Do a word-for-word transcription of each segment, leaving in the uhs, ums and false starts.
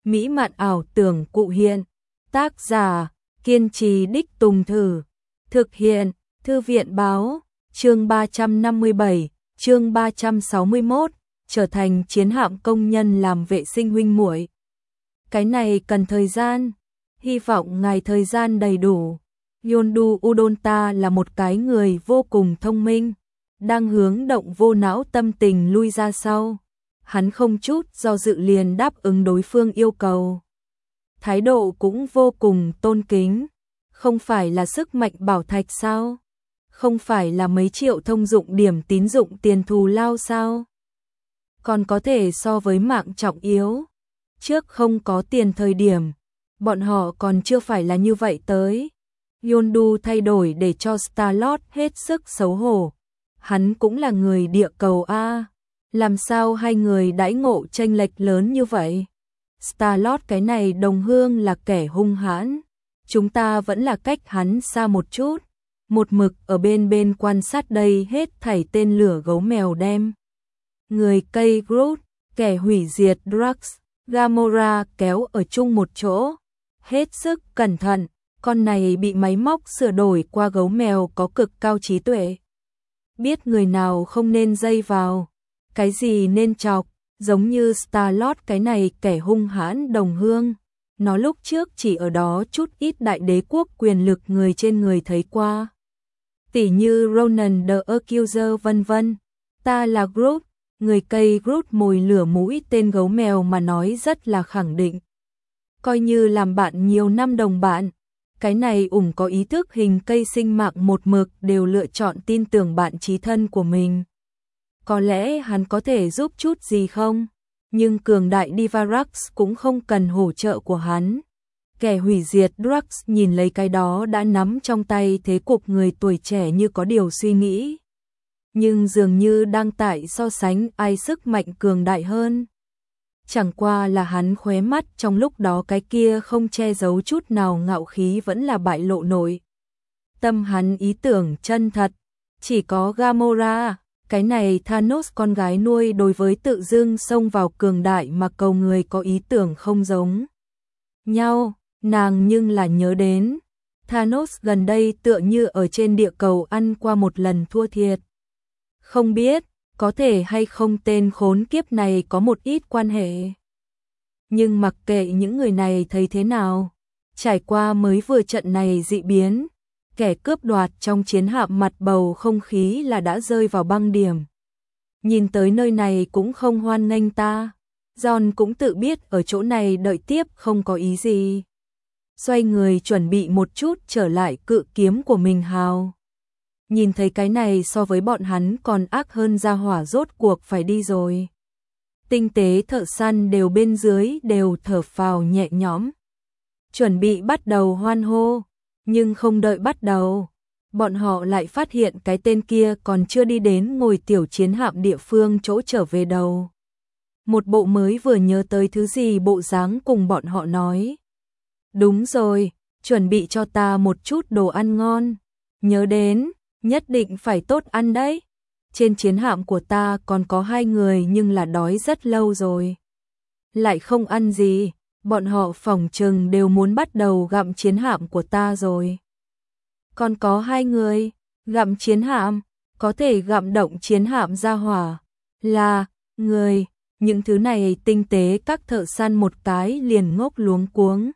mỹ mạn ảo tưởng cụ hiện. Tác giả, kiên trì đích tùng thử. Thực hiện, Thư viện báo, chương ba trăm năm mươi bảy, chương ba trăm sáu mươi mốt, trở thành chiến hạm công nhân làm vệ sinh huynh muội. Cái này cần thời gian, hy vọng ngài thời gian đầy đủ. Yondu Udonta là một cái người vô cùng thông minh, đang hướng động vô não tâm tình lui ra sau. Hắn không chút do dự liền đáp ứng đối phương yêu cầu. Thái độ cũng vô cùng tôn kính. Không phải là sức mạnh bảo thạch sao? Không phải là mấy triệu thông dụng điểm tín dụng tiền thù lao sao? Còn có thể so với mạng trọng yếu. Trước không có tiền thời điểm, bọn họ còn chưa phải là như vậy tới. Yondu thay đổi để cho Starlord hết sức xấu hổ. Hắn cũng là người địa cầu A. Làm sao hai người đãi ngộ chênh lệch lớn như vậy? Starlord cái này đồng hương là kẻ hung hãn. Chúng ta vẫn là cách hắn xa một chút. Một mực ở bên bên quan sát đây hết thảy tên lửa gấu mèo đem. Người cây Groot, kẻ hủy diệt Drax, Gamora kéo ở chung một chỗ. Hết sức cẩn thận, con này bị máy móc sửa đổi qua gấu mèo có cực cao trí tuệ. Biết người nào không nên dây vào, cái gì nên chọc, giống như Starlord cái này kẻ hung hãn đồng hương. Nó lúc trước chỉ ở đó chút ít đại đế quốc quyền lực người trên người thấy qua. Tỉ như Ronan the Accuser vân vân. Ta là Groot, người cây Groot mồi lửa mũi tên gấu mèo mà nói rất là khẳng định. Coi như làm bạn nhiều năm đồng bạn, cái này ủng có ý thức hình cây sinh mạng một mực đều lựa chọn tin tưởng bạn chí thân của mình. Có lẽ hắn có thể giúp chút gì không? Nhưng cường đại Divarax cũng không cần hỗ trợ của hắn. Kẻ hủy diệt Drax nhìn lấy cái đó đã nắm trong tay thế cục người tuổi trẻ như có điều suy nghĩ. Nhưng dường như đang tại so sánh ai sức mạnh cường đại hơn. Chẳng qua là hắn khóe mắt trong lúc đó cái kia không che giấu chút nào ngạo khí vẫn là bại lộ nổi. Tâm hắn ý tưởng chân thật, chỉ có Gamora. Cái này Thanos con gái nuôi đối với tự dưng xông vào cường đại mà cầu người có ý tưởng không giống nhau, nàng nhưng là nhớ đến. Thanos gần đây tựa như ở trên địa cầu ăn qua một lần thua thiệt. Không biết, có thể hay không tên khốn kiếp này có một ít quan hệ. Nhưng mặc kệ những người này thấy thế nào, trải qua mới vừa trận này dị biến. Kẻ cướp đoạt trong chiến hạm mặt bầu không khí là đã rơi vào băng điểm. Nhìn tới nơi này cũng không hoan nghênh ta. John cũng tự biết ở chỗ này đợi tiếp không có ý gì. Xoay người chuẩn bị một chút trở lại cự kiếm của mình hào. Nhìn thấy cái này so với bọn hắn còn ác hơn ra hỏa rốt cuộc phải đi rồi. Tinh tế thợ săn đều bên dưới đều thở phào nhẹ nhõm. Chuẩn bị bắt đầu hoan hô. Nhưng không đợi bắt đầu, bọn họ lại phát hiện cái tên kia còn chưa đi đến ngồi tiểu chiến hạm địa phương chỗ trở về đầu. Một bộ mới vừa nhớ tới thứ gì bộ dáng cùng bọn họ nói. Đúng rồi, chuẩn bị cho ta một chút đồ ăn ngon. Nhớ đến, nhất định phải tốt ăn đấy. Trên chiến hạm của ta còn có hai người nhưng là đói rất lâu rồi. Lại không ăn gì. Bọn họ phỏng chừng đều muốn bắt đầu gặm chiến hạm của ta rồi. Còn có hai người, gặm chiến hạm, có thể gặm động chiến hạm ra hỏa. Là, người, những thứ này tinh tế các thợ săn một cái liền ngốc luống cuống.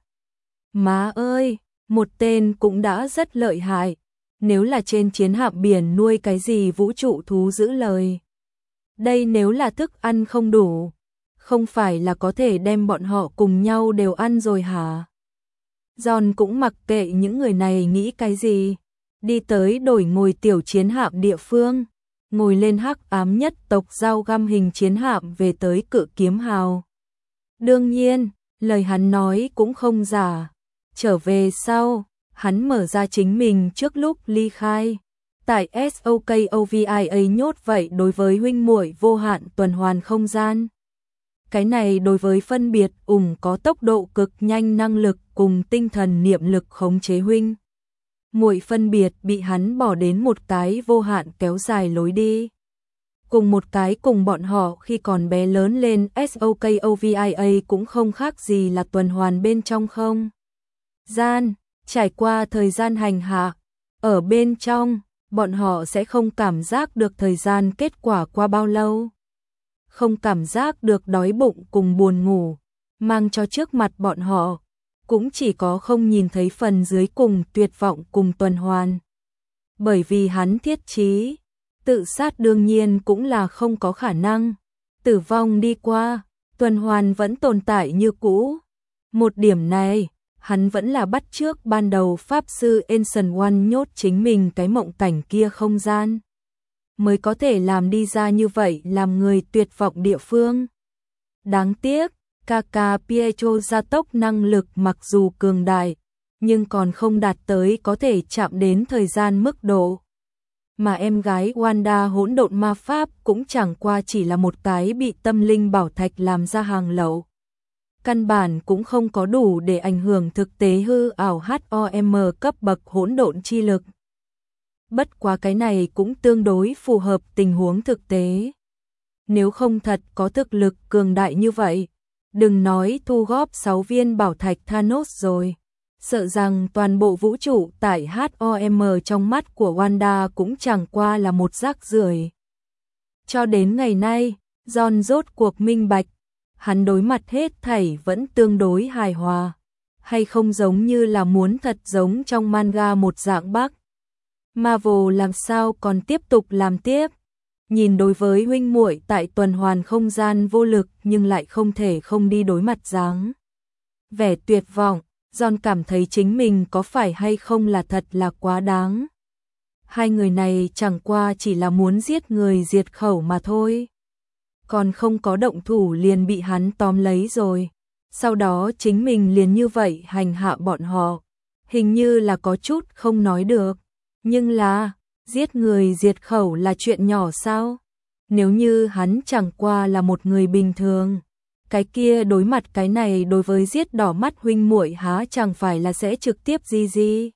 Má ơi, một tên cũng đã rất lợi hại. Nếu là trên chiến hạm biển nuôi cái gì vũ trụ thú giữ lời. Đây nếu là thức ăn không đủ. Không phải là có thể đem bọn họ cùng nhau đều ăn rồi hả? John cũng mặc kệ những người này nghĩ cái gì. Đi tới đổi ngồi tiểu chiến hạm địa phương. Ngồi lên hắc ám nhất tộc dao găm hình chiến hạm về tới cự kiếm hào. Đương nhiên, lời hắn nói cũng không giả. Trở về sau, hắn mở ra chính mình trước lúc ly khai. Tại Sokovia nhốt vậy đối với huynh muội vô hạn tuần hoàn không gian. Cái này đối với phân biệt ủng có tốc độ cực nhanh năng lực cùng tinh thần niệm lực khống chế huynh. Muội phân biệt bị hắn bỏ đến một cái vô hạn kéo dài lối đi. cùng một cái cùng bọn họ khi còn bé lớn lên SOKOVIA cũng không khác gì là tuần hoàn bên trong không gian, trải qua thời gian hành hạ, ở bên trong, bọn họ sẽ không cảm giác được thời gian kết quả qua bao lâu. Không cảm giác được đói bụng cùng buồn ngủ, mang cho trước mặt bọn họ, cũng chỉ có không nhìn thấy phần dưới cùng tuyệt vọng cùng tuần hoàn. Bởi vì hắn thiết chí, tự sát đương nhiên cũng là không có khả năng, tử vong đi qua, tuần hoàn vẫn tồn tại như cũ. Một điểm này, hắn vẫn là bắt chước ban đầu Pháp sư Ancient One nhốt chính mình cái mộng cảnh kia không gian, mới có thể làm đi ra như vậy làm người tuyệt vọng địa phương. Đáng tiếc, Kaka Pietro gia tốc năng lực mặc dù cường đại, nhưng còn không đạt tới có thể chạm đến thời gian mức độ. Mà em gái Wanda hỗn độn ma pháp cũng chẳng qua chỉ là một cái bị tâm linh bảo thạch làm ra hàng lậu. Căn bản cũng không có đủ để ảnh hưởng thực tế hư ảo hát o em cấp bậc hỗn độn chi lực. Bất quá cái này cũng tương đối phù hợp tình huống thực tế. Nếu không thật có thực lực cường đại như vậy, đừng nói thu góp sáu viên bảo thạch Thanos rồi. Sợ rằng toàn bộ vũ trụ tại hát o em trong mắt của Wanda cũng chẳng qua là một rác rưởi. Cho đến ngày nay, John rốt cuộc minh bạch, hắn đối mặt hết thảy vẫn tương đối hài hòa, hay không giống như là muốn thật giống trong manga một dạng bắc. Marvel làm sao còn tiếp tục làm tiếp, nhìn đối với huynh muội tại tuần hoàn không gian vô lực nhưng lại không thể không đi đối mặt dáng vẻ tuyệt vọng. John cảm thấy chính mình có phải hay không là thật là quá đáng. Hai người này chẳng qua chỉ là muốn giết người diệt khẩu mà thôi. Còn không có động thủ liền bị hắn tóm lấy rồi. Sau đó chính mình liền như vậy hành hạ bọn họ. Hình như là có chút không nói được. Nhưng là, giết người diệt khẩu là chuyện nhỏ sao? Nếu như hắn chẳng qua là một người bình thường, cái kia đối mặt cái này đối với giết đỏ mắt huynh muội há chẳng phải là sẽ trực tiếp gì gì.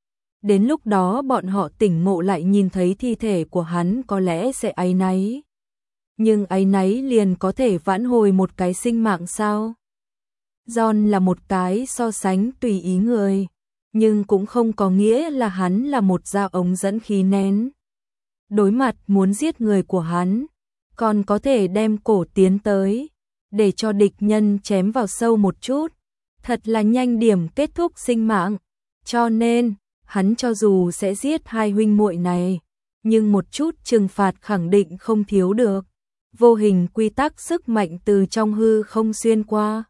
Đến lúc đó bọn họ tỉnh ngộ lại nhìn thấy thi thể của hắn có lẽ sẽ áy náy. Nhưng áy náy liền có thể vãn hồi một cái sinh mạng sao? John là một cái so sánh tùy ý người, nhưng cũng không có nghĩa là hắn là một dao ống dẫn khí nén. Đối mặt muốn giết người của hắn, còn có thể đem cổ tiến tới, để cho địch nhân chém vào sâu một chút, thật là nhanh điểm kết thúc sinh mạng. Cho nên, hắn cho dù sẽ giết hai huynh muội này, nhưng một chút trừng phạt khẳng định không thiếu được. Vô hình quy tắc sức mạnh từ trong hư không xuyên qua.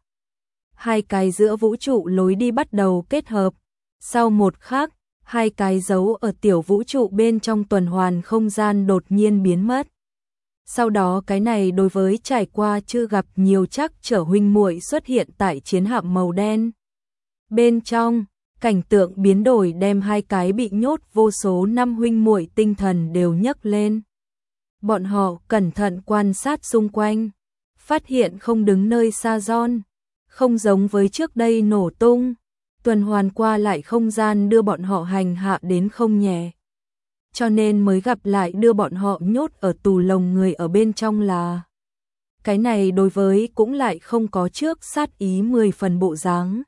Hai cái giữa vũ trụ lối đi bắt đầu kết hợp. Sau một khắc, hai cái dấu ở tiểu vũ trụ bên trong tuần hoàn không gian đột nhiên biến mất. Sau đó cái này đối với trải qua chưa gặp nhiều chắc trở huynh muội xuất hiện tại chiến hạm màu đen. Bên trong, cảnh tượng biến đổi đem hai cái bị nhốt vô số năm huynh muội tinh thần đều nhấc lên. Bọn họ cẩn thận quan sát xung quanh, phát hiện không đứng nơi xa John, không giống với trước đây nổ tung, tuần hoàn qua lại không gian đưa bọn họ hành hạ đến không nhẹ. Cho nên mới gặp lại đưa bọn họ nhốt ở tù lồng người ở bên trong là. Cái này đối với cũng lại không có trước sát ý mười phần bộ dáng.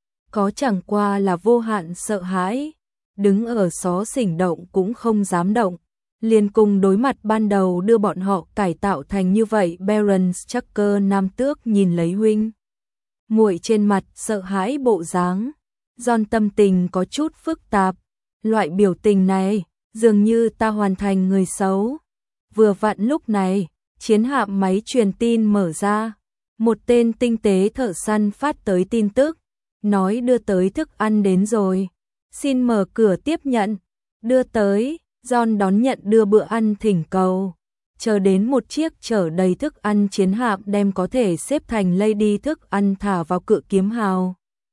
Có chẳng qua là vô hạn sợ hãi, đứng ở xó xỉnh động cũng không dám động. Liền cùng đối mặt ban đầu đưa bọn họ cải tạo thành như vậy. Baron Strucker nam tước nhìn lấy huynh muội trên mặt sợ hãi bộ dáng, John tâm tình có chút phức tạp. Loại biểu tình này, dường như ta hoàn thành người xấu. Vừa vặn lúc này, chiến hạm máy truyền tin mở ra, một tên tinh tế thợ săn phát tới tin tức, nói đưa tới thức ăn đến rồi. Xin mở cửa tiếp nhận. Đưa tới, John đón nhận đưa bữa ăn thỉnh cầu. Chờ đến một chiếc chở đầy thức ăn chiến hạm đem có thể xếp thành lady thức ăn thả vào cự kiếm hào.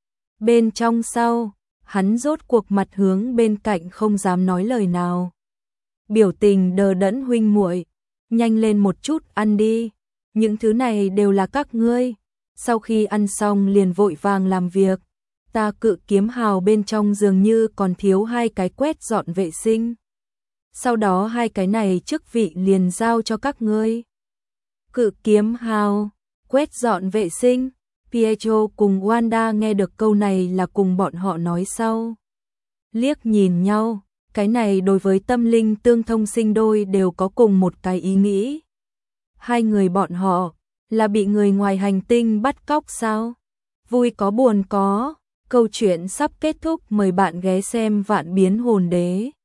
Bên trong sau, hắn rốt cuộc mặt hướng bên cạnh không dám nói lời nào. Biểu tình đờ đẫn huynh muội, nhanh lên một chút ăn đi, những thứ này đều là các ngươi. Sau khi ăn xong liền vội vàng làm việc, ta cự kiếm hào bên trong dường như còn thiếu hai cái quét dọn vệ sinh. sau đó hai cái này chức vị liền giao cho các ngươi. Cự kiếm hào, quét dọn vệ sinh. Pietro cùng Wanda nghe được câu này là cùng bọn họ nói sau. Liếc nhìn nhau, cái này đối với tâm linh tương thông sinh đôi đều có cùng một cái ý nghĩ. Hai người bọn họ là bị người ngoài hành tinh bắt cóc sao? Vui có buồn có, câu chuyện sắp kết thúc, mời bạn ghé xem Vạn Biến Hồn Đế.